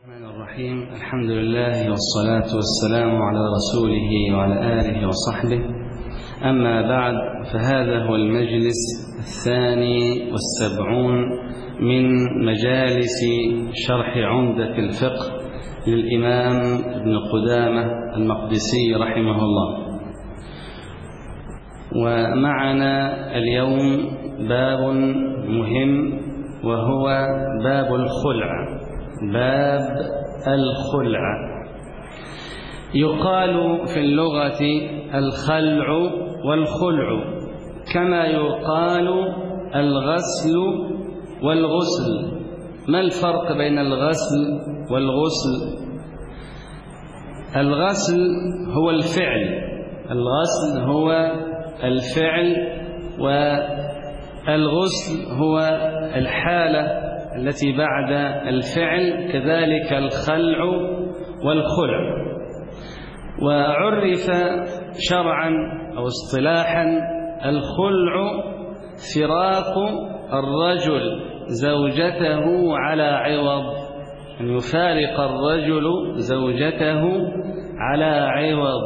الرحمن الرحيم. الحمد لله والصلاة والسلام على رسوله وعلى آله وصحبه. أما بعد، فهذا هو المجلس 72 من مجالس شرح عمدة الفقه للإمام ابن قدامة المقدسي رحمه الله. ومعنا اليوم باب مهم، وهو باب الخلع. باب الخلع يقال في اللغة الخلع والخلع، كما يقال الغسل والغسل. ما الفرق بين الغسل والغسل؟ الغسل هو الفعل، الغسل هو الفعل، والغسل هو الحالة التي بعد الفعل، كذلك الخلع والخلع. وعرف شرعا أو اصطلاحا الخلع فراق الرجل زوجته على عوض، أن يفارق الرجل زوجته على عوض.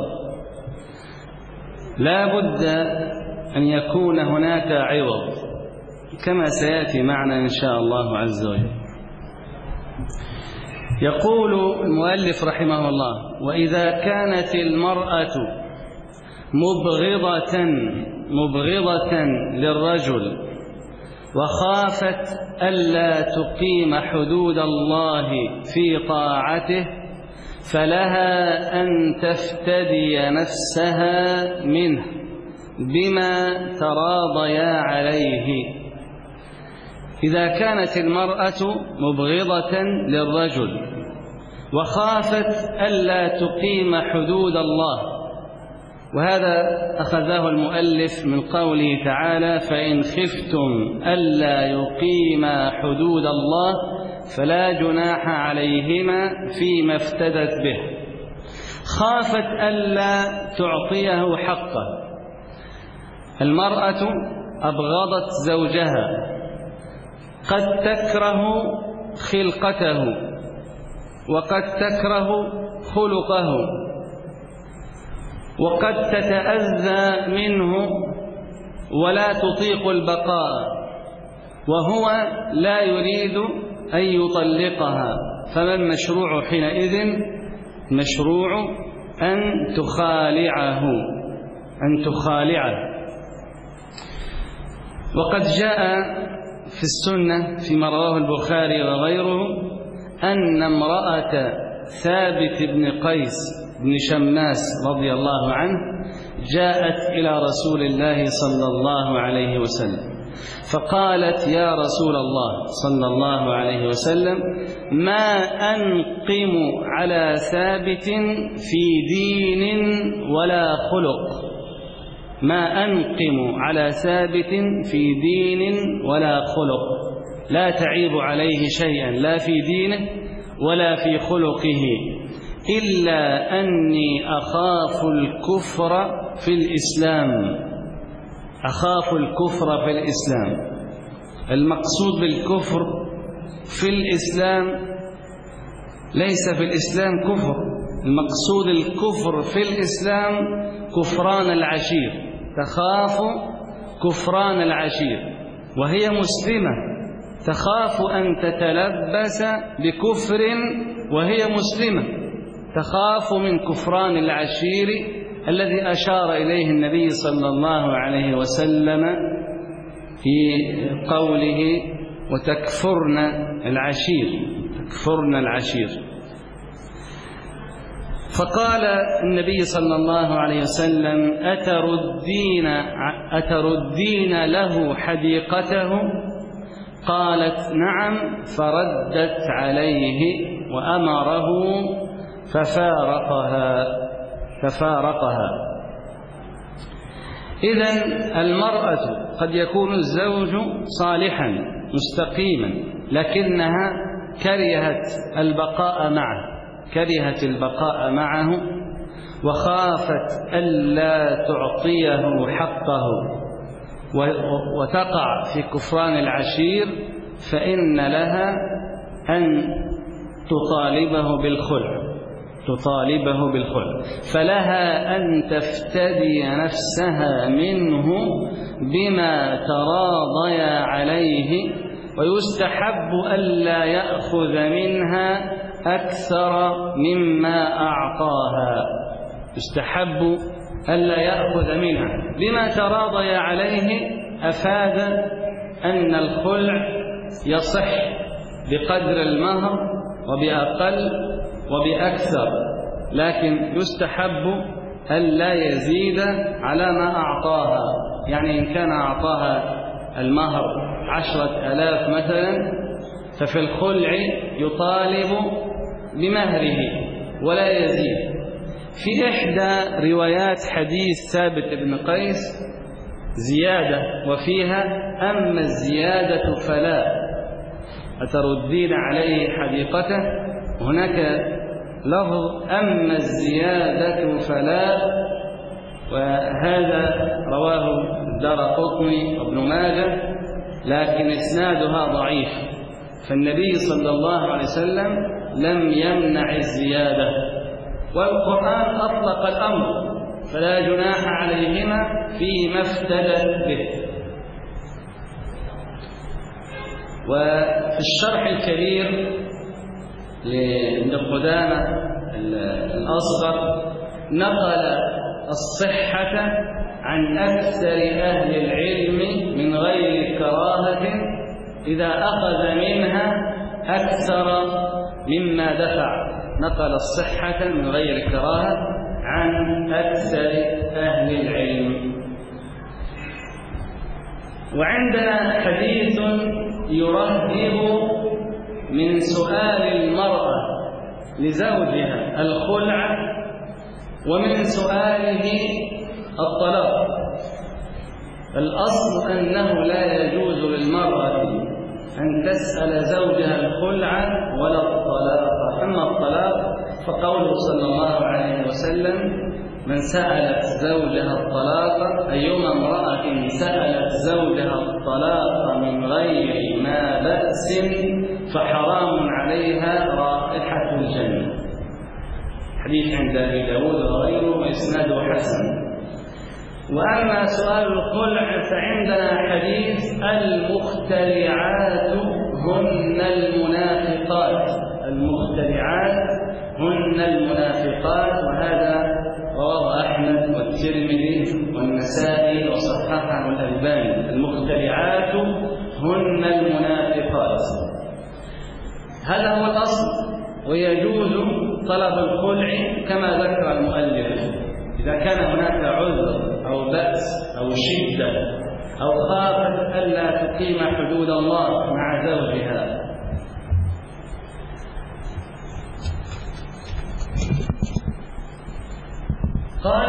لا بد أن يكون هناك عوض، كما سيأتي معنا إن شاء الله عز وجل. يقول المؤلف رحمه الله: وإذا كانت المرأة مبغضة للرجل وخافت ألا تقيم حدود الله في طاعته، فلها أن تفتدي نفسها منه بما تراضيا عليه. إذا كانت المرأة مبغضة للرجل وخافت ألا تقيم حدود الله، وهذا أخذه المؤلف من قوله تعالى: فإن خفتم ألا يقيما حدود الله فلا جناح عليهما فيما افتدت به. خافت ألا تعطيه حقه. المرأة أبغضت زوجها، قد تكره خلقته وقد تكره خلقه وقد تتأذى منه ولا تطيق البقاء، وهو لا يريد أن يطلقها. فما المشروع حينئذ؟ مشروع أن تخالعه. وقد جاء في السنة فيما رواه البخاري وغيره أن امرأة ثابت بن قيس بن شماس رضي الله عنه جاءت إلى رسول الله صلى الله عليه وسلم، فقالت: يا رسول الله صلى الله عليه وسلم، ما أنقم على ثابت في دين ولا خلق. ما أنقم على ثابت في دين ولا خلق، لا تعيب عليه شيئا لا في دينه ولا في خلقه، إلا أني أخاف الكفر في الإسلام. أخاف الكفر في الإسلام. المقصود بالكفر في الإسلام ليس في الإسلام كفر، المقصود الكفر في الإسلام كفران العشير. تخاف كفران العشير، وهي مسلمة تخاف أن تتلبس بكفر وهي مسلمة، تخاف من كفران العشير الذي أشار إليه النبي صلى الله عليه وسلم في قوله: وتكفرن العشير. فقال النبي صلى الله عليه وسلم: أتردين له حديقته؟ قالت: نعم. فردت عليه وأمره ففارقها. إذن المرأة قد يكون الزوج صالحا مستقيما، لكنها كرهت البقاء معه وخافت ألا تعطيه حقه وتقع في كفران العشير، فإن لها أن تطالبه بالخلع، فلها أن تفتدي نفسها منه بما تراضيا عليه، ويستحب ألا يأخذ منها أكثر مما أعطاها. يستحب ألا يأخذ منها بما تراضيا عليه، أفاد أن الخلع يصح بقدر المهر وبأقل وبأكثر، لكن يستحب ألا يزيد على ما أعطاها. يعني إن كان أعطاها المهر 10,000 مثلا، ففي الخلع يطالب بمهره ولا يزيد. في إحدى روايات حديث ثابت بن قيس زيادة، وفيها: أما الزيادة فلا أتردين عليه حديقته. هناك لفظ أما الزيادة فلا، وهذا رواه الدارقطني وابن ماجه، لكن إسنادها ضعيف، فالنبي صلى الله عليه وسلم لم يمنع الزيادة، والقرآن أطلق الأمر، فلا جناح عليهما فيما افتدت به. وفي الشرح الكبير لابن قدامة الأصغر نقل الصحة عن أكثر أهل العلم من غير كراهة إذا أخذ منها أكثر مما دفع. نقل الصحة من غير كراهة عن أكثر أهل العلم. وعندنا حديث يرهب من سؤال المرأة لزوجها الخلع ومن سؤاله الطلاق. الأصل أنه لا يجوز للمرأة أن تسأل زوجها الخلع ولا الطلاق. أما الطلاق فقوله صلى الله عليه وسلم: من سألت زوجها الطلاق، أيما امرأة سألت زوجها الطلاق من غير ما بأس فحرام عليها رائحة الجنة. حديث عند أبي داود وغيره وإسناده حسن. وأما سؤال الخلع فعندنا حديث: المختلعات هن المنافقات. المختلعات هن المنافقات، وهذا رواه أحمد والترمذي والنسائي وصححه الألباني. المختلعات هن المنافقات، هذا هو الأصل. ويجوز طلب الخلع كما ذكر المؤلف إذا كان هناك عذر أو بأس أو شدة أو خافت ألا تقيم حدود الله مع زوجها. قال: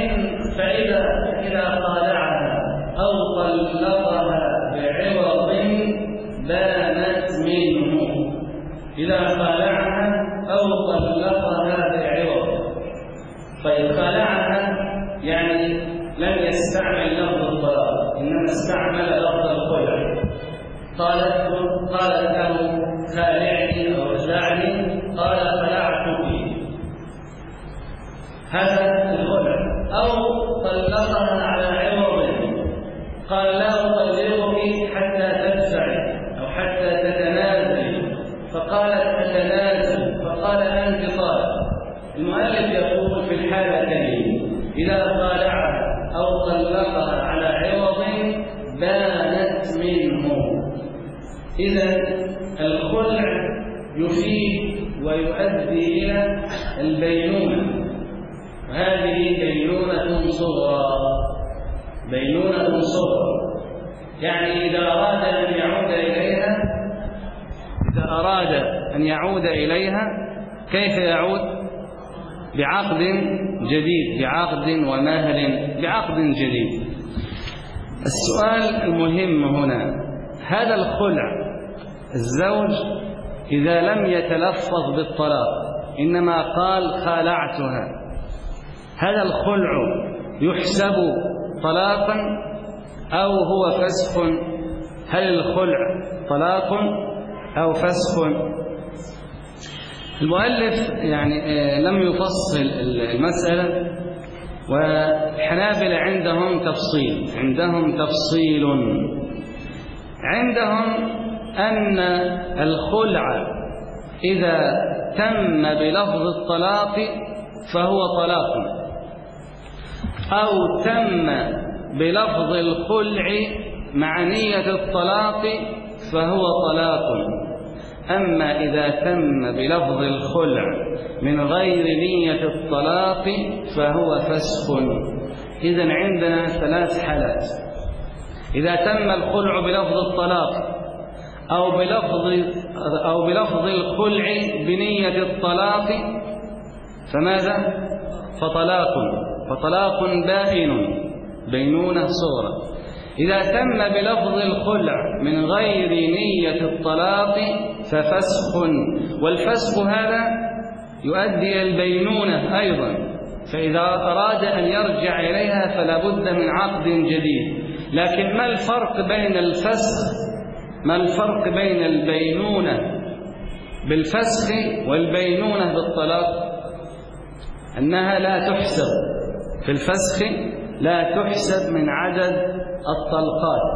فإذا خالعها أو طلقها بعوض بانت منه. إذا خالعها أو طلقها بعوض. طيب، خالعها يعني لم يستعمل لفظ الطلاق، إنما استعمل لفظ الخلع. قالت له: خالعني أو اخلعني، قال: خلعتك. هذا الخلع. أو طلقها على عوض، قال: لا أطلقك حتى تدفعي أو حتى تتنازلي، فقالت: أتنازل، فقال: أنت طالق. المؤلف يقول في الحالتين إذا خالعها أو طلقها على عوض بانت منه. إذن الخلع يفيد ويؤدي إلى البينونة، وهذه بينونة صغرى. بينونة صغرى يعني إذا أراد أن يعود إليها كيف يعود؟ بعقد جديد، بعقد ومهر، بعقد جديد. السؤال المهم هنا: هذا الخلع الزوج إذا لم يتلفظ بالطلاق إنما قال خالعتها، هذا الخلع يحسب طلاقا أو هو فسخ؟ هل الخلع طلاق أو فسخ؟ المؤلف يعني لم يفصل المسألة، والحنابلة عندهم تفصيل. عندهم أن الخلع إذا تم بلفظ الطلاق فهو طلاق، أو تم بلفظ الخلع مع نية الطلاق فهو طلاق. أما إذا تم بلفظ الخلع من غير نية الطلاق فهو فسخ. إذن عندنا 3 حالات: إذا تم الخلع بلفظ الطلاق أو بلفظ الخلع بنية الطلاق فماذا؟ فطلاق بائن بينونة صغرى. إذا تم بلفظ الخلع من غير نية الطلاق ففسخ، والفسخ هذا يؤدي إلى البينونة أيضا، فإذا أراد أن يرجع إليها فلا بد من عقد جديد. لكن ما الفرق بين البينونة بالفسخ والبينونة بالطلاق؟ أنها لا تحسب في الفسخ، لا تحسب من عدد الطلقات،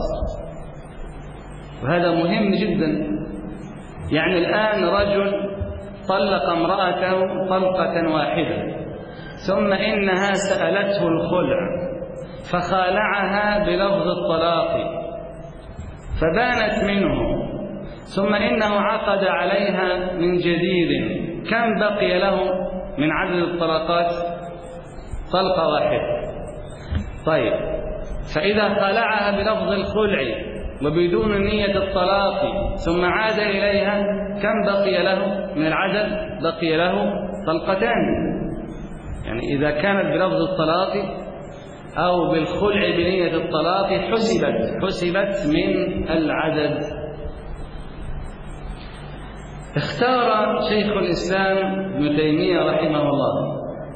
وهذا مهم جدا. يعني الآن رجل طلق امرأته طلقة واحدة، ثم إنها سألته الخلع فخالعها بلفظ الطلاق فبانت منه، ثم إنه عقد عليها من جديد. كم بقي له من عدد الطلقات؟ طلقة واحدة. طيب، فإذا خالعها بلفظ الخلع وبدون نية الطلاق ثم عاد إليها، كم بقي له من العدد؟ بقي له طلقتان. يعني إذا كانت بلفظ الطلاق أو بالخلع بنية الطلاق حسبت من العدد. اختار شيخ الإسلام ابن تيمية رحمه الله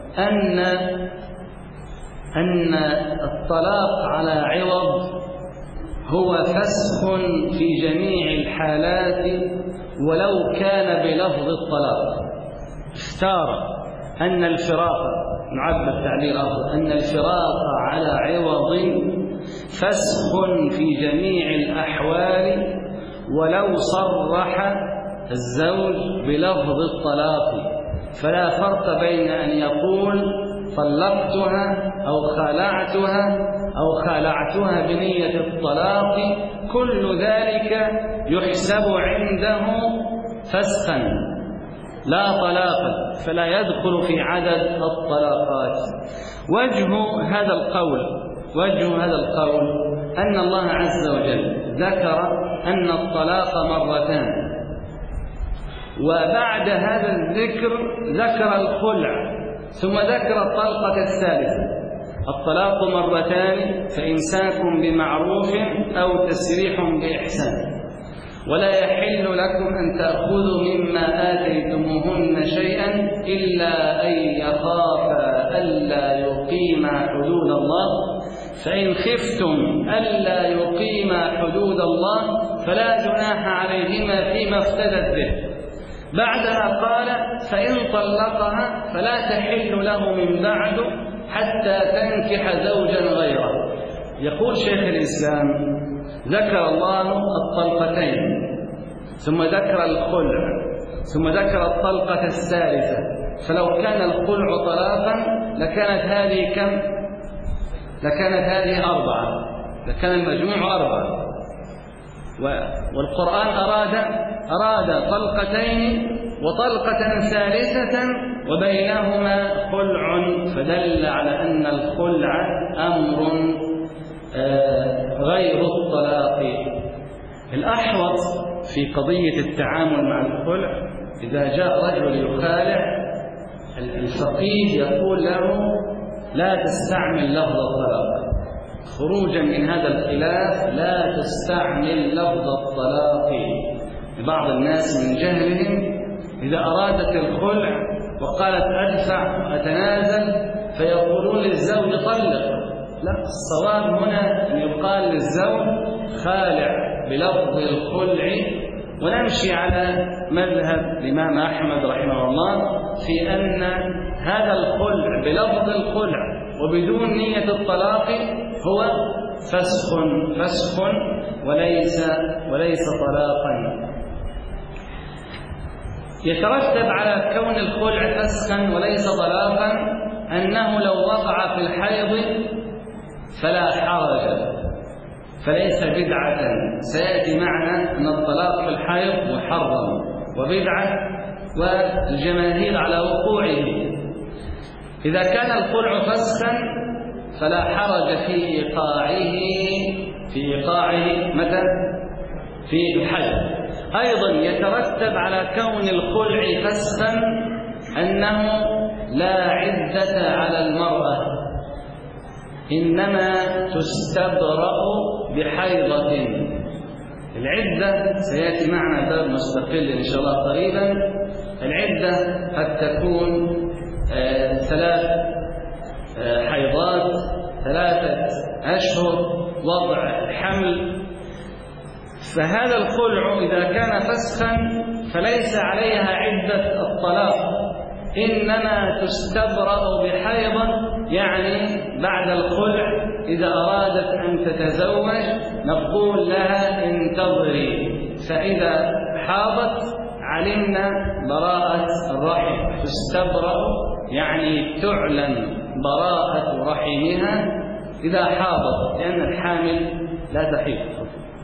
أن الطلاق على عوض هو فسخ في جميع الحالات ولو كان بلفظ الطلاق. اختار أن الفراق، نعبر تعبير أفضل، أن الفراق على عوض فسخ في جميع الأحوال ولو صرح الزوج بلفظ الطلاق. فلا فرق بين أن يقول طلقتها أو خالعتها بنية الطلاق، كل ذلك يحسب عنده فسخا لا طلاقا، فلا يدخل في عدد الطلاقات. وجه هذا القول أن الله عز وجل ذكر أن الطلاق مرتان، وبعد هذا الذكر ذكر الخلع، ثم ذكر الطلقة الثالثة. الطلاق مرتان، فإمساك بمعروف أو تسريح بإحسان، ولا يحل لكم أن تأخذوا مما آتيتموهن شيئا إلا أن يخافا ألا يقيما حدود الله، فإن خفتم ألا يقيما حدود الله فلا جناح عليهما فيما افتدت به. بعدها قال فإن طلقها فلا تحل له من بعد حتى تنكح زوجا غيره. يقول شيخ الإسلام ذكر الله الطلقتين، ثم ذكر الخلع، ثم ذكر الطلقة الثالثة. فلو كان الخلع طلاقا لكانت هذه كم؟ لكانت هذه 4، لكان المجموع 4. والقرآن أراد طلقتين وطلقة ثالثة وبينهما خلع، فدل على أن الخلع أمر غير الطلاق. الأحوط في قضية التعامل مع الخلع، إذا جاء رجل يخالع الفقيه يقول له لا تستعمل لفظ الطلاق، خروجا من هذا الخلاف لا تستعمل لفظ الطلاق. بعض الناس من جهلهم إذا أرادت الخلع وقالت أدفع وأتنازل فيقولون للزوج طلق. لا، الصواب هنا أن يقال للزوج خالع بلفظ الخلع ونمشي على مذهب الإمام أحمد رحمه الله في أن هذا الخلع بلفظ الخلع وبدون نية الطلاق هو فسخ وليس طلاقا. يترتب على كون الخلع فسخا وليس طلاقا أنه لو وقع في الحيض فلا حرج، فليس بدعة. سيأتي معنا أن الطلاق في الحيض محرم وبدعة، والجماهير على وقوعه. إذا كان الخلع فسخا فلا حرج في إيقاعه متى؟ في الحيض. أيضا يترتب على كون الخلع فسخا أنه لا عدة على المرأة، إنما تستبرأ بحيضة. العدة سيأتي معنا باب مستقل إن شاء الله قريبا. العدة قد تكون 3 حيضات، 3 أشهر، وضع حمل. فهذا الخلع إذا كان فسخا فليس عليها عدة الطلاق، إنما تستبرأ بحيضة، يعني بعد الخلع إذا أرادت أن تتزوج نقول لها انتظري، فإذا حاضت علمنا براءة الرحم. تستبرأ يعني تعلن براءة رحمها إذا حاضت، لأن الحامل لا تحيض.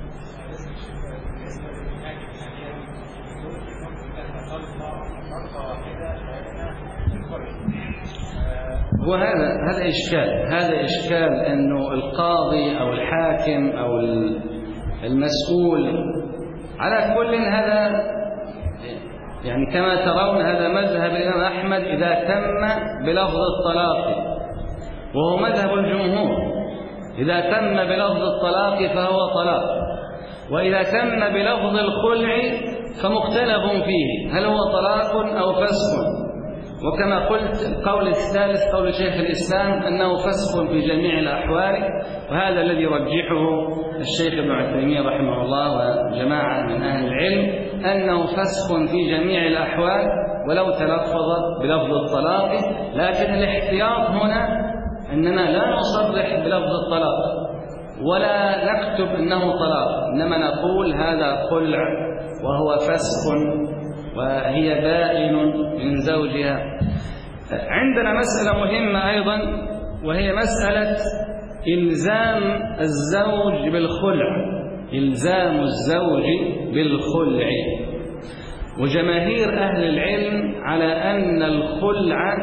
هذا إشكال أنه القاضي أو الحاكم أو المسؤول على كل، هذا يعني كما ترون هذا مذهب الإمام أحمد إذا تم بلفظ الطلاق، وهو مذهب الجمهور. إذا تم بلفظ الطلاق فهو طلاق، وإذا تم بلفظ الخلع فمختلف فيه هل هو طلاق أو فسخ. وكما قلت القول الثالث قول شيخ الإسلام أنه فسخ في جميع الأحوال، وهذا الذي يرجحه الشيخ ابن عثيمين رحمه الله وجماعة من أهل العلم، أنه فسخ في جميع الأحوال ولو تلفظ بلفظ الطلاق. لكن الاحتياط هنا أننا لا نصرح بلفظ الطلاق ولا نكتب أنه طلاق، إنما نقول هذا خلع وهو فسخ وهي بائن من زوجها. عندنا مسألة مهمة أيضا، وهي مسألة إلزام الزوج بالخلع. إلزام الزوج بالخلع. وجماهير أهل العلم على أن الخلع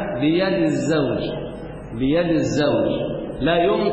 بيد الزوج لا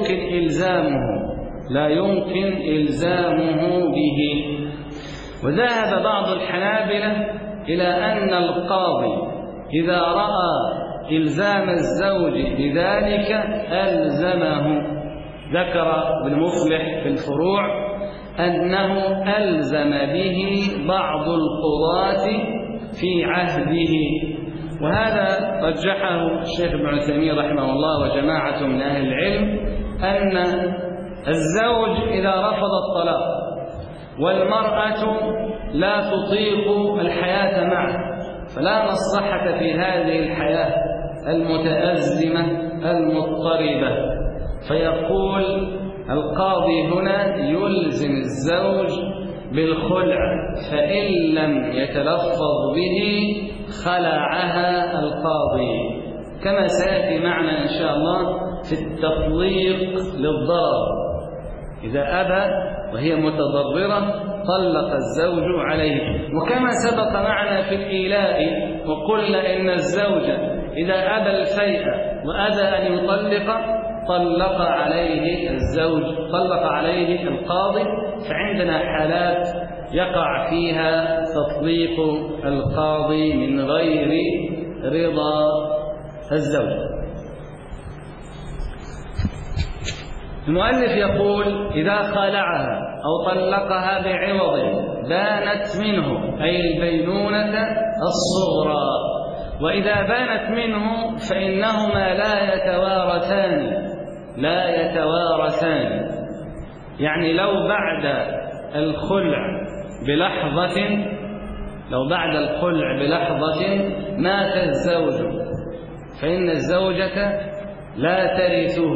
يمكن إلزامه به. وذهب بعض الحنابلة إلى أن القاضي إذا رأى إلزام الزوج بذلك ألزمه. ذكر ابن مفلح في الفروع أنه ألزم به بعض القضاة في عهده، وهذا رجحه الشيخ ابن عثيمين رحمه الله وجماعة من أهل العلم، أن الزوج إذا رفض الطلاق والمرأة لا تطيق الحياة معه، فلا مصلحة في هذه الحياة المتأزمة المضطربة، فيقول القاضي هنا يلزم الزوج بالخلع، فإن لم يتلفظ به خلعها القاضي، كما سيأتي معنا إن شاء الله في التطليق للضرر. إذا أبى وهي متضررة طلق الزوج عليه. وكما سبق معنا في الإيلاء وقلنا إن الزوج إذا أبى الفيء وأبى أن يطلق طلق عليه الزوج، طلق عليه القاضي. فعندنا حالات يقع فيها تطليق القاضي من غير رضا الزوج. المؤلف يقول إذا خلعها أو طلقها بعوض بانت منه، أي البينونة الصغرى. وإذا بانت منه فإنهما لا يتوارثان. يعني لو بعد الخلع بلحظة، لو بعد الخلع بلحظة مات الزوج فإن الزوجة لا ترثه.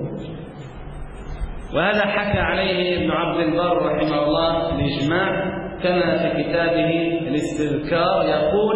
وهذا حكى عليه ابن عبد البر رحمه الله الإجماع، كما في كتابه الاستذكار يقول: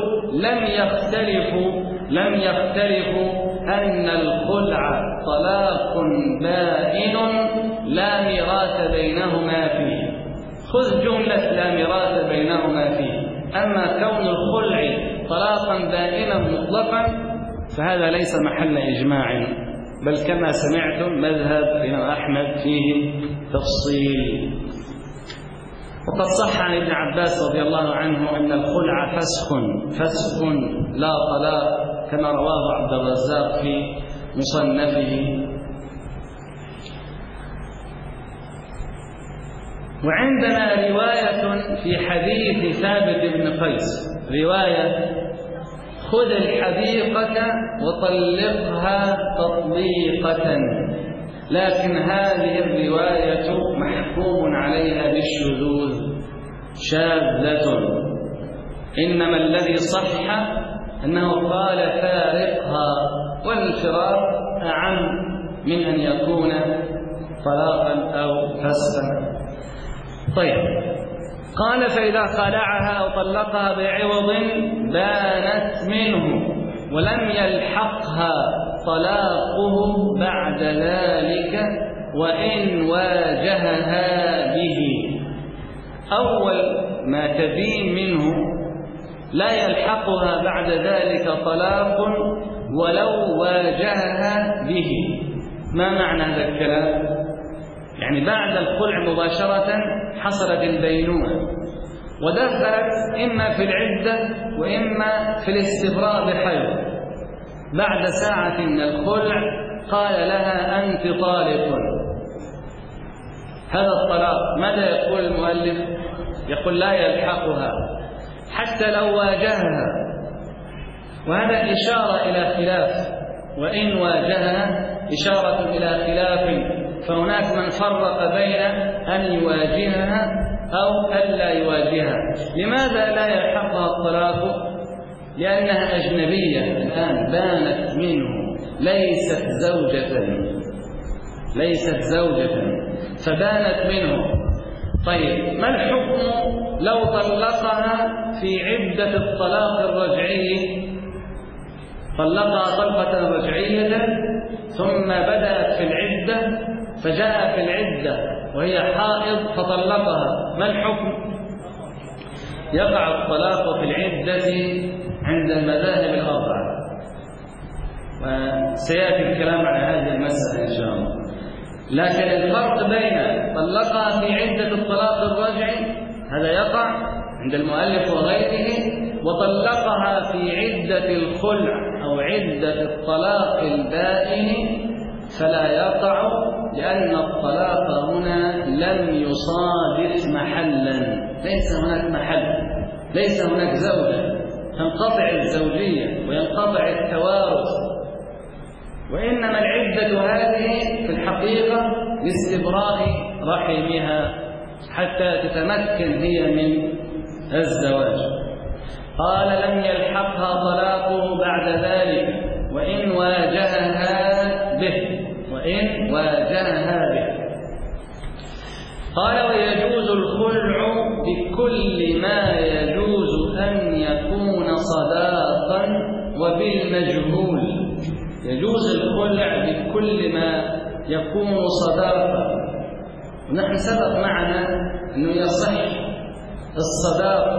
لم يختلفوا أن الخلع طلاق بائن لا ميراث بينهما فيه. خذ جملة لا ميراث بينهما فيه. أما كون الخلع طلاقا بائنا مطلقا فهذا ليس محل إجماع، بل كما سمعتم مذهب الإمام أحمد فيه تفصيل. وقد صح عن ابن عباس رضي الله عنه أن الخلع فسخ لا طلاق، كما رواه عبد الرزاق في مصنفه. وعندنا رواية في حديث ثابت بن قيس، رواية: خذ الحديقة وطلقها تطليقة، لكن هذه الرواية محكوم عليها بالشذوذ، شاذة. إنما الذي صح أنه قال فارقها، والفراق أعم من أن يكون طلاقا أو فسخا. طيب، قال: فإذا خلعها أو طلقها بعوض بانت منه ولم يلحقها طلاقه بعد ذلك وإن واجهها به. أول ما تبين منه لا يلحقها بعد ذلك طلاق ولو واجهها به. ما معنى هذا الكلام؟ يعني بعد الخلع مباشرة حصلت البينونة ودخلت إما في العدة وإما في الاستبراء بحيض. بعد ساعة من الخلع قال لها: أنت طالق. هذا الطلاق ماذا يقول المؤلف؟ يقول: لا يلحقها حتى لو واجهها. وهذا إشارة إلى خلاف، وإن واجهها إشارة إلى خلاف، فهناك من فرق بين أن يواجهها أو ألا يواجهها. لماذا لا يلحقها الطلاق؟ لأنها أجنبية الآن، بانت منه، ليست زوجة فبانت منه. طيب، ما الحكم لو طلقها في عدة الطلاق الرجعي؟ طلقها طلقة رجعية ثم بدأت في العدة، فجاء في العدة وهي حائض فطلقها، ما الحكم؟ يقع الطلاق في العدة عند المذاهب الأربعة، وسيأتي الكلام على هذه المسألة إن شاء الله. لكن الفرق بين طلقها في عدة الطلاق الرجعي، هذا يقع عند المؤلف وغيره، وطلقها في عدة الخلع أو عدة الطلاق البائن فلا يقع، لأن الطلاق هنا لم يصادف محلا، ليس هناك محل، ليس هناك زوجة، تنقطع الزوجية وينقطع التوارث. وإنما العدة هذه في الحقيقة لاستبراء رحمها حتى تتمكن هي من الزواج. قال: لم يلحقها طلاقه بعد ذلك وإن واجهها به. قال: ويجوز الخلع بكل ما يجوز أن يكون صداقا وبالمجهول. يجوز الخلع بكل ما يكون صداقا. ونحن سبق معنا أنه يصح الصداق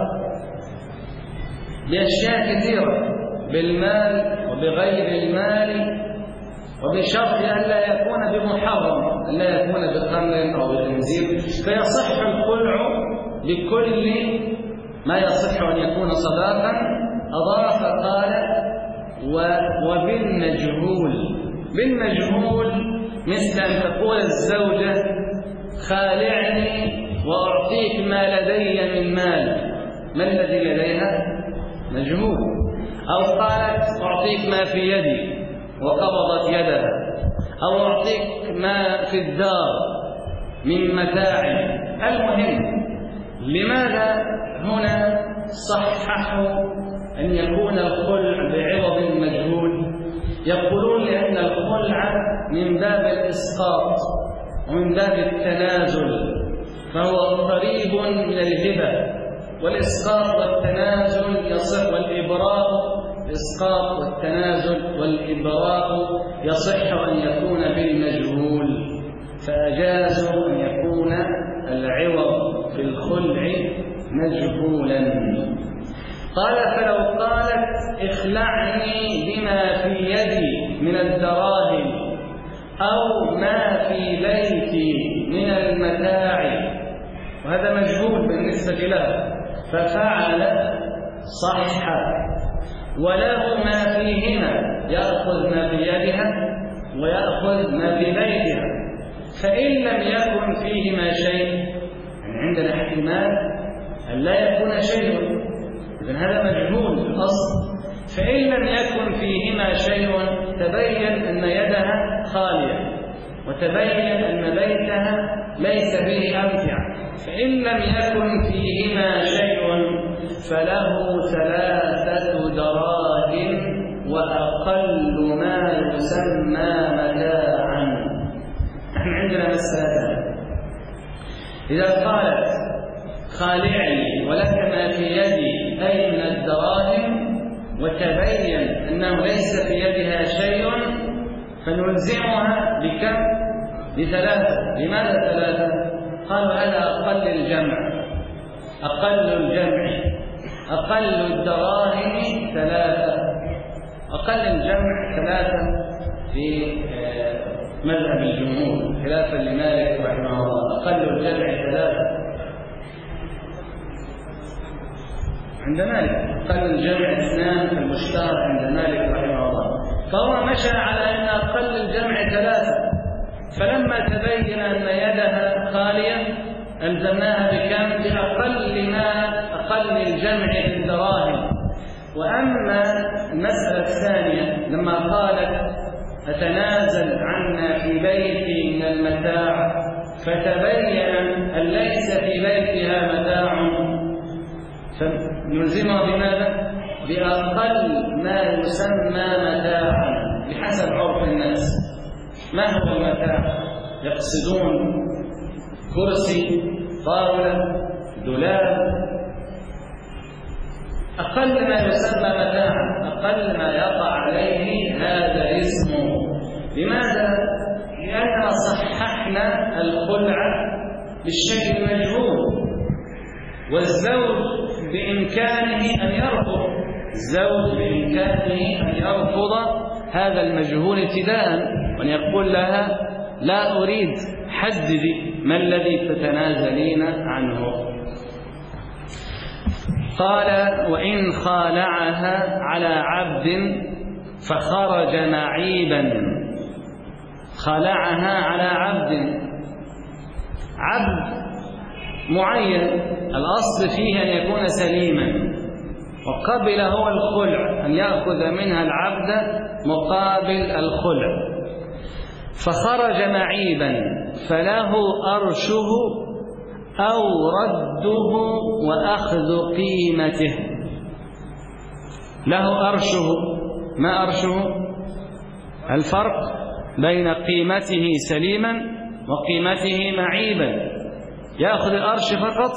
بأشياء كثيرة، بالمال وبغير المال، وبشرط أن لا يكون بمحرم، أن لا يكون بخمر أو بخنزير، فيصح الخلع بكل ما يصح أن يكون صداقا. أضاف قال: وبالمجهول. بالمجهول مثل أن تقول الزوجة: خالعني وأعطيك ما لدي من مال، ما الذي لديها؟ مجهول. أو قالت: أعطيك ما في يدي وقبضت يدها، أو أعطيك ما في الدار من متاع. المهم لماذا هنا صححوا أن يكون الخلع بعوض مجهول؟ يقولون لأن الخلع من باب الإسقاط ومن باب التنازل، فهو قريب من الهبة، والإسقاط والتنازل يصح، والإبراء الإسقاط والتنازل والإبراء يصح أن يكون بالمجهول، فأجازوا أن يكون العوض في الخلع مجهولا. قال فلو قالت اخلعني بما في يدي من الدراهم أو ما في بيتي من المتاع، وهذا مجهول بالنسبة له، ففعل صح، وله ما فيهما، يأخذ ما في يدها ويأخذ ما في بيتها، فإن لم يكن فيهما شيء، يعني عندنا احتمال أن لا يكون شيء، إذن هذا مجهول في الأصل، فإن لم يكن فيهما شيء تبين أن يدها خالية، وتبين أن بيتها ليس فيه أمتعة، فإن لم يكن فيهما شيء فله 3 دراهم وأقل ما يسمى متاعا. نحن عندنا مسألة، إذا قالت خالعني ولك ما في يدي أي من الدراهم، وتبين أنه ليس في يدها شيء، فنلزمها بكم؟ ب3. لماذا 3؟ قالوا هذا أقل الجمع، أقل الجمع، أقل الدراهم 3، أقل الجمع 3 في مذهب الجمهور خلافا لمالك رحمه الله، أقل الجمع 3 عند مالك، أقل الجمع 2 في المشتهر عند مالك رحمه الله، فهو مشى على أن أقل الجمع 3، فلما تبين أن يدها خالية ألزمناها بكم؟ بأقل ما أقل الجمع في الدراهم. وأما المسألة الثانية لما قالت أتنازل عنا في بيتي من المتاع، فتبين أن ليس في بيتها متاع، فنلزمها بماذا؟ بأقل ما يسمى متاعا بحسب عرف الناس. ما هو المتاع؟ يقصدون كرسي، طاولة، دولاب، أقل ما يسمى متاعا، أقل ما يقع عليه هذا اسمه. لماذا؟ لأننا صححنا الخلع بالشيء المجهول، والزوج بإمكانه أن يرفض، الزوج بإمكانه أن يرفض هذا المجهول ابتداء، وأن يقول لها لا أريد، حددي ما الذي تتنازلين عنه. قال وإن خالعها على عبد فخرج معيبا، خلعها على عبد، عبد معين الأصل فيه أن يكون سليما، وقبل هو الخلع، أن يأخذ منها العبد مقابل الخلع، فخرج معيبا فله أرشه أو رده وأخذ قيمته. له أرشه، ما أرشه؟ الفرق بين قيمته سليما وقيمته معيبا، يأخذ الأرش فقط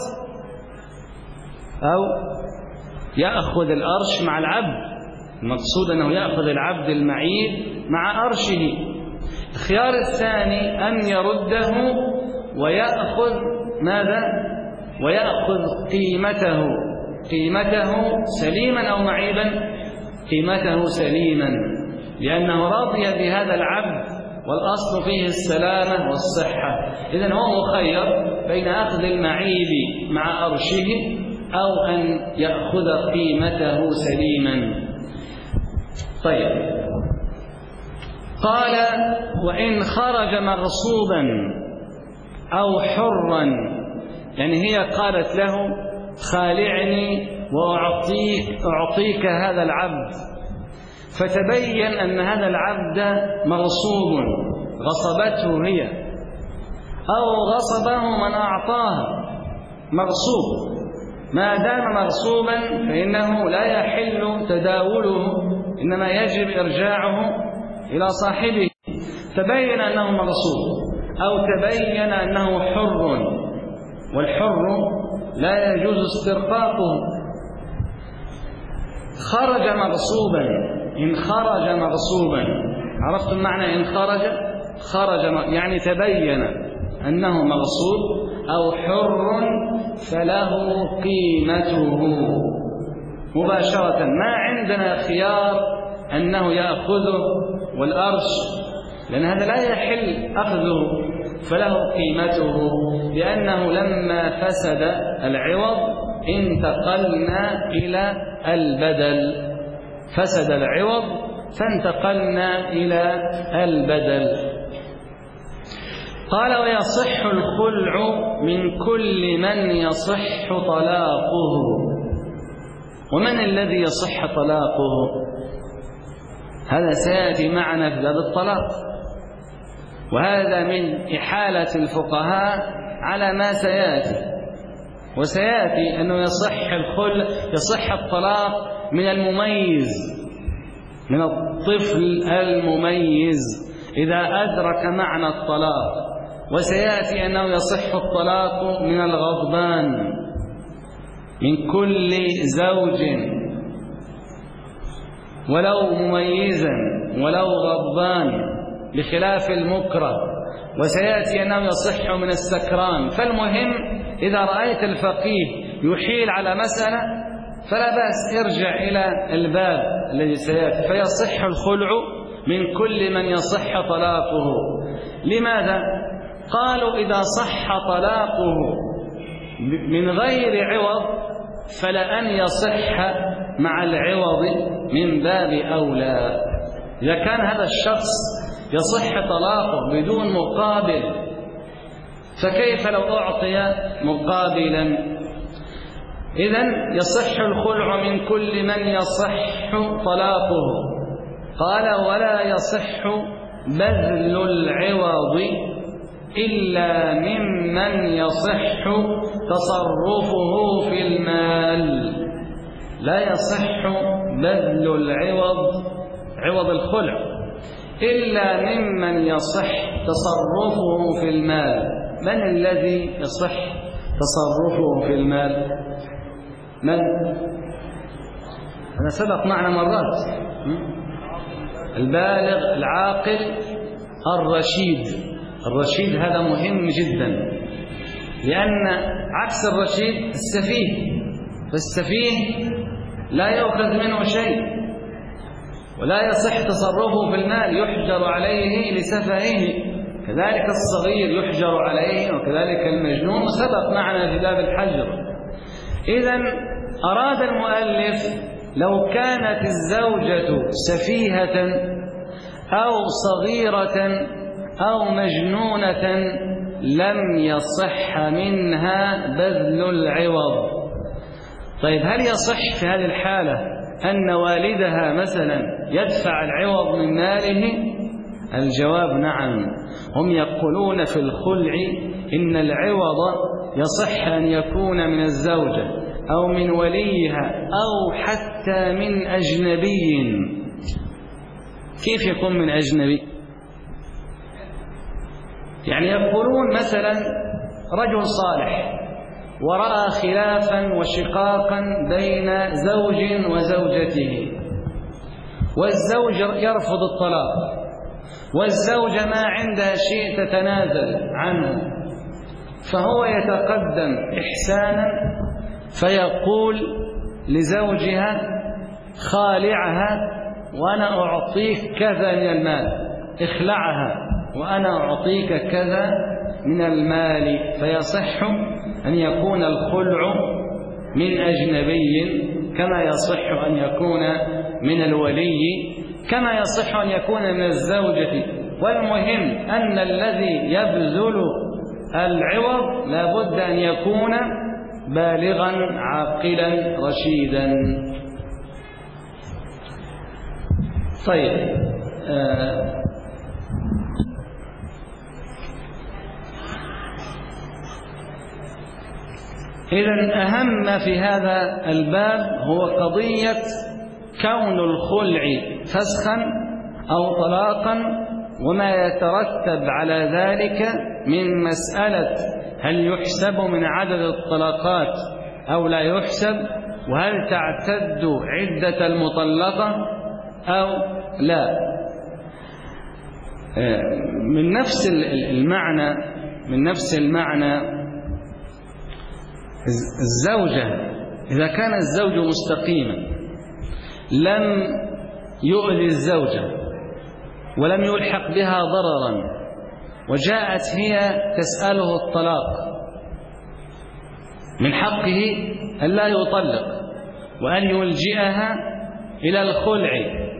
أو يأخذ الأرش مع العبد، المقصود أنه يأخذ العبد المعيب مع أرشه. الخيار الثاني أن يرده ويأخذ ماذا؟ ويأخذ قيمته، قيمته سليما أو معيبا؟ قيمته سليما، لأنه راضي بهذا العبد والأصل فيه السلامة والصحة. إذن هو مخير بين أخذ المعيب مع أرشه أو أن يأخذ قيمته سليما. طيب، قال وإن خرج مغصوبا أو حرا، يعني هي قالت له خالعني وأعطيك هذا العبد، فتبين أن هذا العبد مغصوب، غصبته هي أو غصبه من أعطاها، مغصوب، ما دام مغصوبا فإنه لا يحل تداوله، إنما يجب إرجاعه إلى صاحبه. تبين أنه مغصوب أو تبين أنه حر، والحر لا يجوز استرقاقه. خرج مغصوبا، إن خرج مغصوبا، عرفتم معنى إن خرج؟ يعني تبين أنه مغصوب أو حر فله قيمته مباشرة، ما عندنا خيار أنه يأخذه والأرش، لأن هذا لا يحل أخذه، فله قيمته، لأنه لما فسد العوض انتقلنا إلى البدل، فسد العوض فانتقلنا إلى البدل. قال ويصح الخلع من كل من يصح طلاقه. ومن الذي يصح طلاقه؟ هذا سيأتي معنا في باب الطلاق، وهذا من إحالة الفقهاء على ما سيأتي، وسيأتي أنه يصح الطلاق من المميز، من الطفل المميز إذا أدرك معنى الطلاق، وسيأتي أنه يصح الطلاق من الغضبان، من كل زوج ولو مميزا ولو غضبان بخلاف المكره، وسيأتي أنه يصح من السكران. فالمهم إذا رأيت الفقيه يحيل على مسألة فلا بأس ارجع إلى الباب الذي سيأتي. فيصح الخلع من كل من يصح طلاقه. لماذا؟ قالوا إذا صح طلاقه من غير عوض فلأن يصح مع العوض من باب أولى. إذا كان هذا الشخص يصح طلاقه بدون مقابل، فكيف لو أعطي مقابلا؟ إذن يصح الخلع من كل من يصح طلاقه. قال ولا يصح بذل العوض إلا ممن يصح تصرفه في المال. لا يصح بذل العوض، عوض الخلع، إلا ممن يصح تصرفه في المال. من الذي يصح تصرفه في المال؟ من؟ هذا سبق معنا مرات. البالغ العاقل الرشيد. الرشيد هذا مهم جدا، لأن عكس الرشيد السفيه، فالسفيه لا يؤخذ منه شيء ولا يصح تصرفه في المال، يحجر عليه لسفهه، كذلك الصغير يحجر عليه، وكذلك المجنون، سبق معنا في باب الحجر. إذن أراد المؤلف لو كانت الزوجة سفيهة أو صغيرة أو مجنونة لم يصح منها بذل العوض. طيب هل يصح في هذه الحالة أن والدها مثلا يدفع العوض من ماله؟ الجواب نعم. هم يقولون في الخلع إن العوض يصح أن يكون من الزوجة أو من وليها أو حتى من أجنبي. كيف يكون من أجنبي؟ يعني يقولون مثلا رجل صالح ورأى خلافا وشقاقا بين زوج وزوجته، والزوج يرفض الطلاق، والزوجة ما عندها شيء تتنازل عنه، فهو يتقدم إحسانا فيقول لزوجها خالعها وأنا أعطيك كذا من المال، اخلعها وأنا أعطيك كذا من المال. فيصح أن يكون الخلع من أجنبي كما يصح أن يكون من الولي، كما يصح أن يكون من الزوجة. والمهم أن الذي يبذل العوض لابد أن يكون بالغا عاقلا رشيدا. طيب إذن أهم في هذا الباب هو قضية كون الخلع فسخا أو طلاقا وما يترتب على ذلك من مسألة هل يحسب من عدد الطلاقات أو لا يحسب، وهل تعتد عدة المطلقة أو لا. من نفس المعنى الزوجة إذا كان الزوج مستقيما لم يؤذي الزوجة ولم يلحق بها ضررا وجاءت هي تسأله الطلاق، من حقه أن لا يطلق وأن يلجئها إلى الخلع.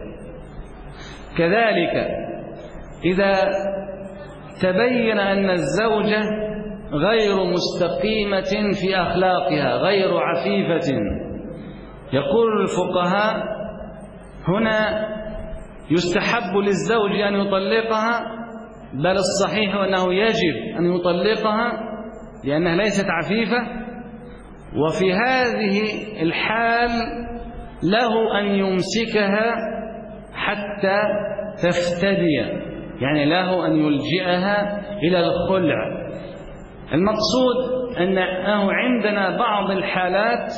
كذلك إذا تبين أن الزوجة غير مستقيمة في أخلاقها غير عفيفة، يقول الفقهاء هنا يستحب للزوج أن يطلقها، بل الصحيح أنه يجب أن يطلقها لأنها ليست عفيفة، وفي هذه الحال له أن يمسكها حتى تفتدي، يعني له أن يلجئها إلى الخلع. المقصود أنه عندنا بعض الحالات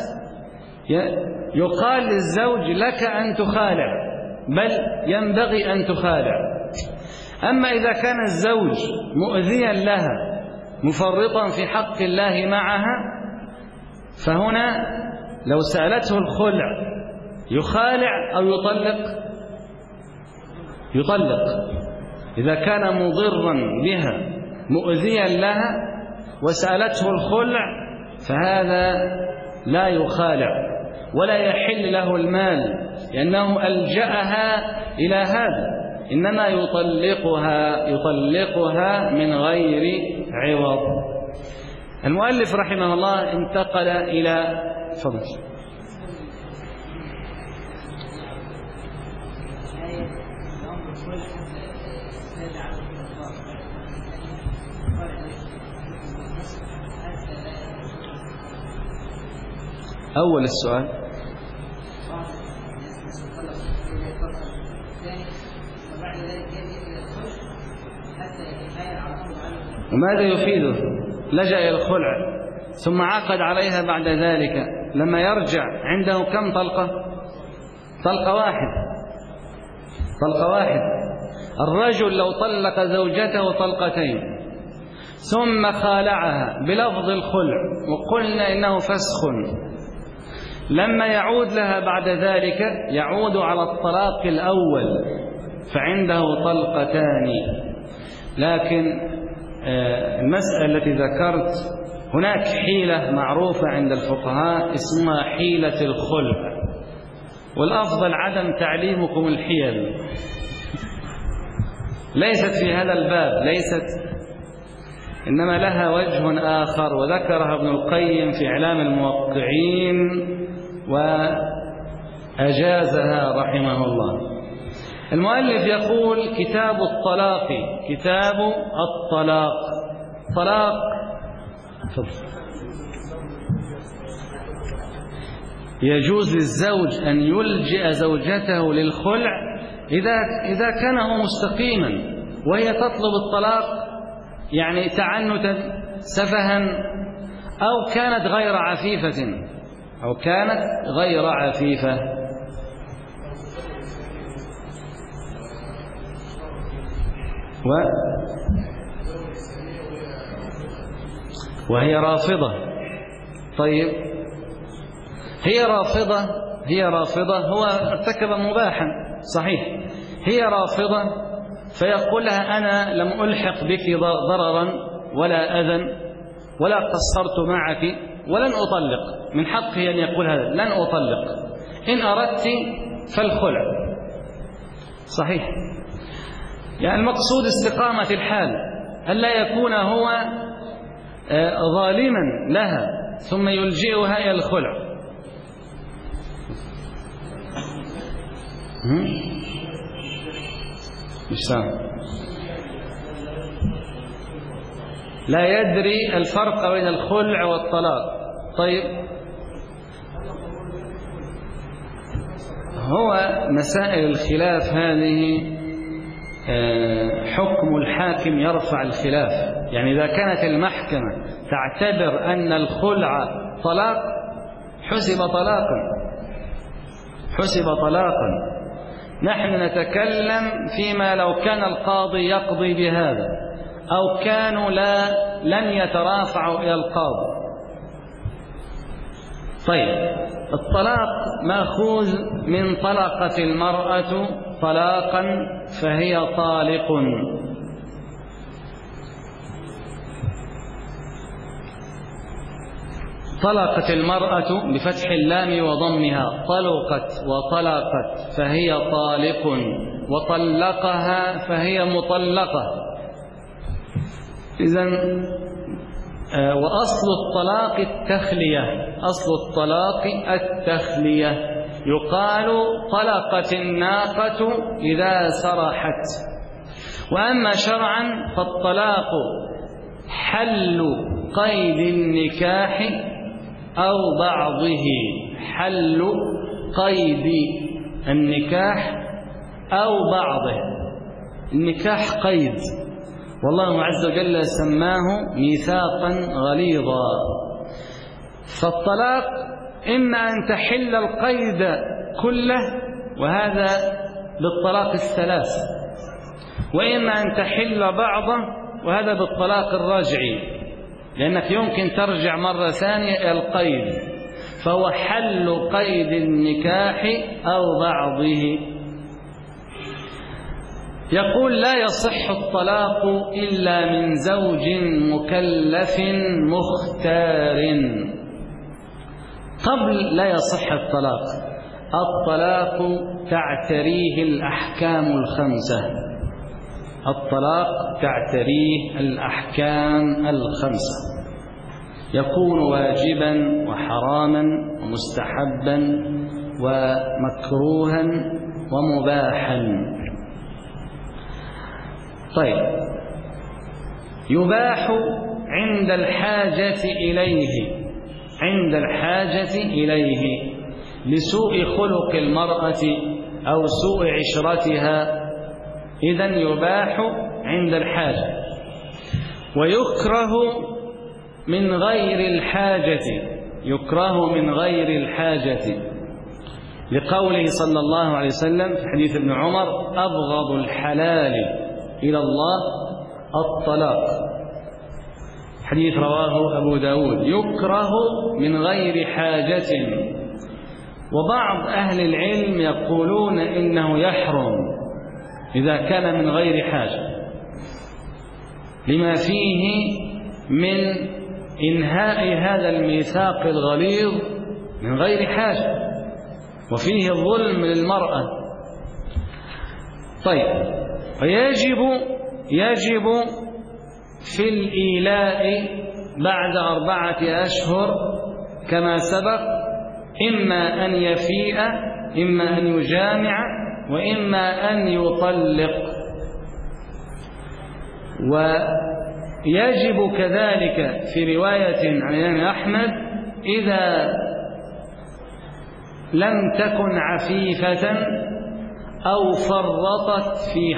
يقال للزوج لك أن تخالع، بل ينبغي أن تخالع. أما إذا كان الزوج مؤذيا لها مفرطا في حق الله معها، فهنا لو سألته الخلع يخالع أو يطلق؟ يطلق. إذا كان مضرا بها مؤذيا لها وسألته الخلع فهذا لا يخالع ولا يحل له المال، لأنه ألجأها إلى هذا، إنما يطلقها من غير عوض. المؤلف رحمه الله انتقل إلى فضل أول السؤال. وماذا يفيده؟ لجأ إلى الخلع ثم عقد عليها بعد ذلك، لما يرجع عنده كم طلقة؟ طلقة واحد. الرجل لو طلق زوجته طلقتين ثم خالعها بلفظ الخلع وقلنا إنه فسخ، لما يعود لها بعد ذلك يعود على الطلاق الأول فعنده طلقتان. لكن المسألة التي ذكرت هناك حيلة معروفة عند الفقهاء اسمها حيلة الخلع، والأفضل عدم تعليمكم الحيل، ليست في هذا الباب، إنما لها وجه آخر وذكرها ابن القيم في إعلام الموقعين وأجازها رحمه الله. المؤلف يقول كتاب الطلاق. طلاق يجوز للزوج أن يلجئ زوجته للخلع إذا كان هو مستقيما وهي تطلب الطلاق يعني تعنتا سفها أو كانت غير عفيفة وهي رافضة. طيب هي رافضة هو ارتكب مباحا صحيح، هي رافضة فيقول لها أنا لم ألحق بك ضررا ولا أذى ولا قصرت معك ولن أطلق، من حقه أن يقول هذا لن أطلق، إن أردت فالخلع. صحيح، يعني المقصود استقامة الحال، ألا يكون هو ظالما لها ثم يلجئها إلى الخلع. لا يدري الفرق بين الخلع والطلاق. طيب، هو مسائل الخلاف هذه حكم الحاكم يرفع الخلاف. يعني إذا كانت المحكمة تعتبر أن الخلع طلاق حسب طلاقا. نحن نتكلم فيما لو كان القاضي يقضي بهذا أو كانوا لن يترافعوا إلى القاضي. طيب، الطلاق مأخوذ من طلقت المرأة طلاقا فهي طالق. طلقت المرأة بفتح اللام وضمها، طلقت وطلقت فهي طالق، وطلقها فهي مطلقة. إذن وأصل الطلاق التخلية. يقال طلقت الناقة إذا سرحت. وأما شرعا فالطلاق حل قيد النكاح أو بعضه، حل قيد النكاح أو بعضه. النكاح قيد، والله عز وجل سماه ميثاقا غليظا. فالطلاق إما أن تحل القيد كله، وهذا بالطلاق الثلاث، وإما أن تحل بعضه، وهذا بالطلاق الرجعي، لأنك يمكن ترجع مرة ثانية إلى القيد. فهو حل قيد النكاح أو بعضه. يقول: لا يصح الطلاق إلا من زوج مكلف مختار. قبل لا يصح الطلاق تعتريه الأحكام الخمسة. يكون واجبا وحراما ومستحبا ومكروها ومباحا. طيب، يباح عند الحاجة إليه لسوء خلق المرأة أو سوء عشرتها، إذن يباح عند الحاجة. ويكره من غير الحاجة، لقوله صلى الله عليه وسلم في حديث ابن عمر: أبغض الحلال إلى الله الطلاق، حديث رواه أبو داود. يكره من غير حاجة. وبعض أهل العلم يقولون إنه يحرم إذا كان من غير حاجة، لما فيه من إنهاء هذا الميثاق الغليظ من غير حاجة، وفيه الظلم للمرأة. طيب، يجب في الإيلاء بعد 4 أشهر كما سبق، إما أن يفيء، إما أن يجامع، وإما أن يطلق. ويجب كذلك في رواية عن الإمام أحمد إذا لم تكن عفيفة أو فرطت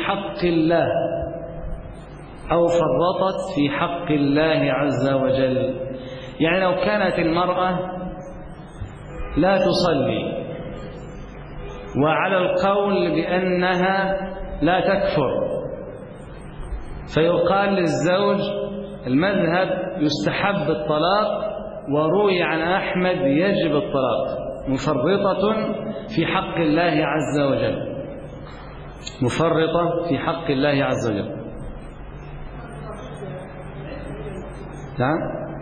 في حق الله عز وجل. يعني لو كانت المرأة لا تصلي، وعلى القول بأنها لا تكفر، فيقال للزوج المذهب يستحب الطلاق، وروي عن أحمد يجب الطلاق، مفرطة في حق الله عز وجل، مفرطة في حق الله عز وجل. نعم،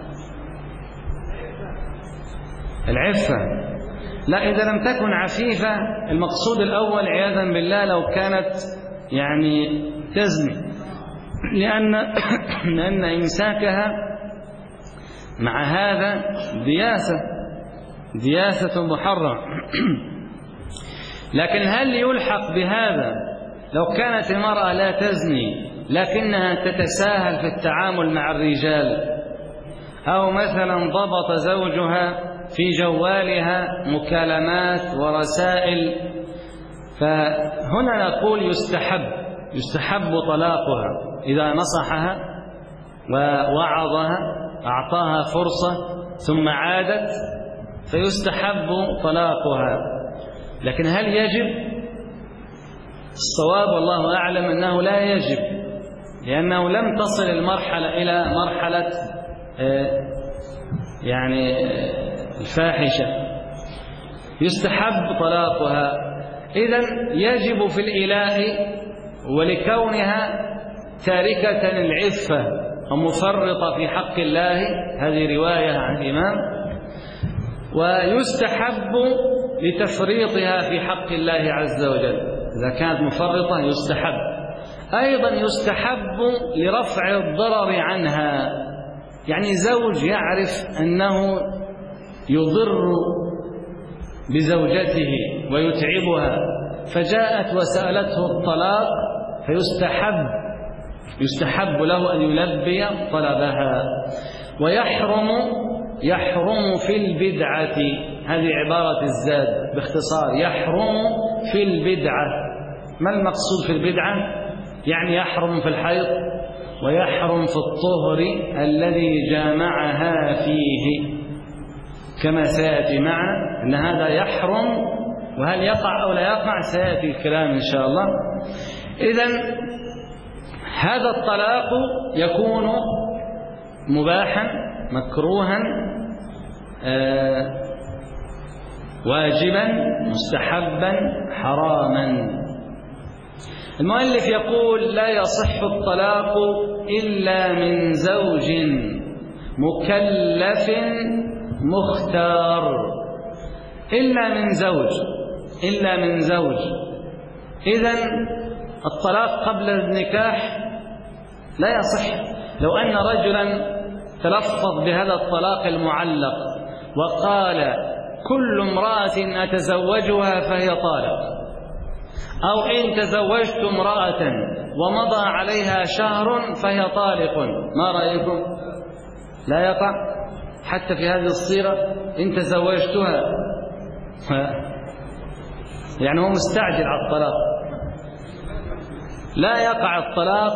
العفة لا، إذا لم تكن عفيفة. المقصود الأول عياذا بالله لو كانت يعني تزني، لأن إمساكها مع هذا دياسة محرم. لكن هل يلحق بهذا لو كانت المرأة لا تزني لكنها تتساهل في التعامل مع الرجال، أو مثلا ضبط زوجها في جوالها مكالمات ورسائل، فهنا نقول يستحب طلاقها إذا نصحها ووعظها أعطاها فرصة ثم عادت فيستحب طلاقها. لكن هل يجب؟ الصواب والله أعلم أنه لا يجب، لأنه لم تصل المرحلة إلى مرحلة الفاحشة. يستحب طلاقها. إذن يجب في الإله ولكونها تاركة العفة ومفرطة في حق الله، هذه رواية عن الإمام. ويستحب لتفريطها في حق الله عز وجل، إذا كانت مفرطة يستحب. أيضا يستحب لرفع الضرر عنها، يعني زوج يعرف أنه يضر بزوجته ويتعبها فجاءت وسألته الطلاق، فيستحب له أن يلبي طلبها. ويحرم في البدعة، هذه عبارة الزاد باختصار، يحرم في البدعة. ما المقصود في البدعة؟ يعني يحرم في الحيض ويحرم في الطهر الذي جامعها فيه، كما سيأتي معنا أن هذا يحرم، وهل يقع أو لا يقع سيأتي الكلام إن شاء الله. إذن هذا الطلاق يكون مباحا مكروها واجبا مستحبا حراما. المؤلف يقول: لا يصح الطلاق إلا من زوج مكلف مختار. إلا من زوج. إذن الطلاق قبل النكاح لا يصح. لو أن رجلا تلفظ بهذا الطلاق المعلق وقال: كل امرأة أتزوجها فهي طالق، أو إن تزوجت امرأة ومضى عليها شهر فهي طالق، ما رأيكم؟ لا يقع حتى في هذه الصيغة، إن تزوجتها، يعني هو مستعجل على الطلاق. لا يقع الطلاق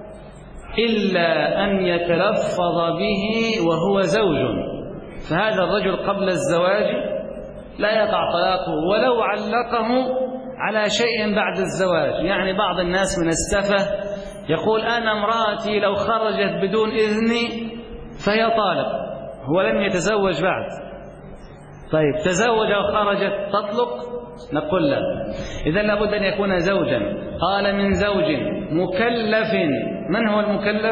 إلا أن يتلفظ به وهو زوج، فهذا الرجل قبل الزواج لا يقع طلاقه ولو علقه على شيء بعد الزواج. يعني بعض الناس من السفة يقول: أنا امرأتي لو خرجت بدون إذني فهي طالق، هو لم يتزوج بعد. طيب تزوج وخرجت تطلق؟ نقول لا. إذن لابد أن يكون زوجا. قال: من زوج مكلف. من هو المكلف؟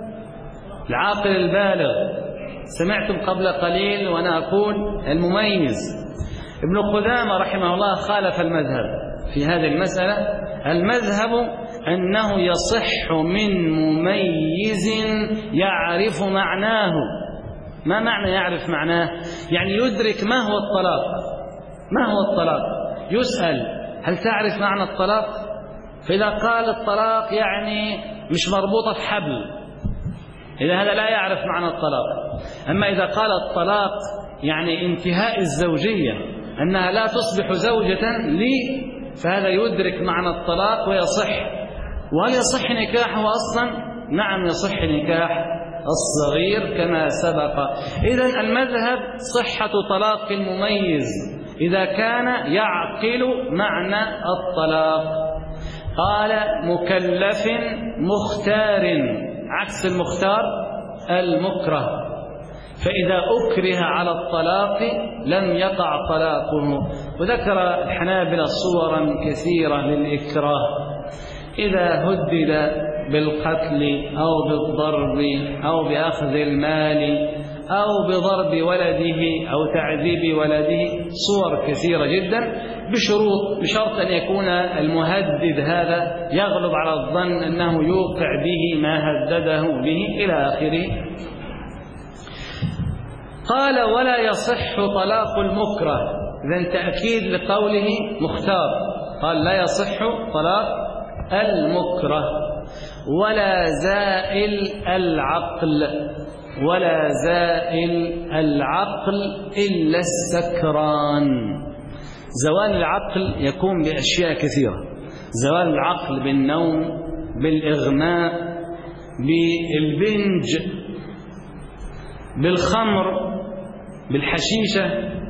العاقل البالغ. سمعتم قبل قليل وأنا أقول المميز. ابن قدامة رحمه الله خالف المذهب في هذه المسألة. المذهب أنه يصح من مميز يعرف معناه. ما معنى يعرف معناه؟ يعني يدرك ما هو الطلاق. ما هو الطلاق؟ يسأل: هل تعرف معنى الطلاق؟ فإذا قال الطلاق يعني مش مربوطة في حبل، إذا هذا لا يعرف معنى الطلاق. أما إذا قال الطلاق يعني انتهاء الزوجية، أنها لا تصبح زوجة لي، فهذا يدرك معنى الطلاق ويصح. وهل يصح نكاحه أصلا؟ نعم يصح نكاح الصغير كما سبق. إذن المذهب صحة طلاق المميز إذا كان يعقل معنى الطلاق. قال: مكلف مختار. عكس المختار المكره، فإذا أكره على الطلاق لم يقع طلاقه. وذكر الحنابلة صورا كثيرة للإكراه: إذا هدد بالقتل أو بالضرب أو بأخذ المال أو بضرب ولده أو تعذيب ولده، صور كثيرة جدا بشرط أن يكون المهدد هذا يغلب على الظن أنه يوقع به ما هدده به إلى آخره. قال: ولا يصح طلاق المكره. إذن تأكيد لقوله مختار. قال: لا يصح طلاق المكره. ولا زائل العقل. ولا زائل العقل إلا السكران. زوال العقل يكون بأشياء كثيرة. زوال العقل بالنوم، بالإغماء، بالبنج، بالخمر، بالحشيشة.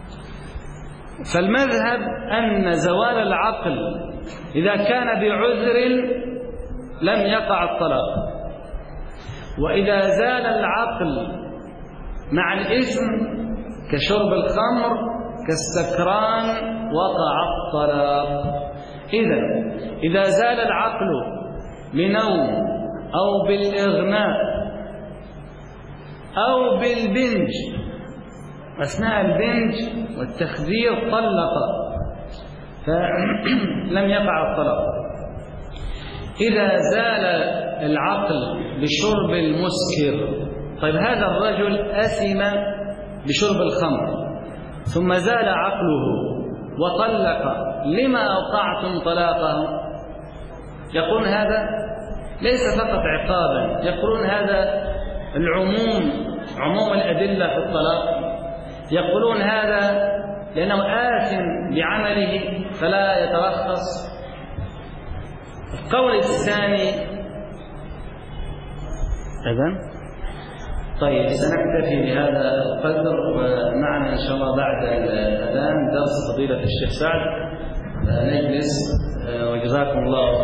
فالمذهب أن زوال العقل إذا كان بعذر لم يقع الطلاق، وإذا زال العقل مع الإثم كشرب الخمر كالسكران وقع الطلاق. إذا زال العقل بنوم أو بالإغماء أو بالبنج، أثناء البنج والتخدير طلق فلم يقع الطلاق. إذا زال العقل بشرب المسكر، طيب هذا الرجل أثم بشرب الخمر ثم زال عقله وطلق، لما أوقعتم طلاقه؟ يقولون هذا ليس فقط عقابا، يقولون هذا عموم الأدلة في الطلاق، يقولون هذا لأنه آثم بعمله فلا يترخص. القول الثاني إذن طيب سنكتفي بهذا القدر، ومعنا إن شاء الله بعد الأذان درس فضيلة الشيخ سعد. نجلس وجزاكم الله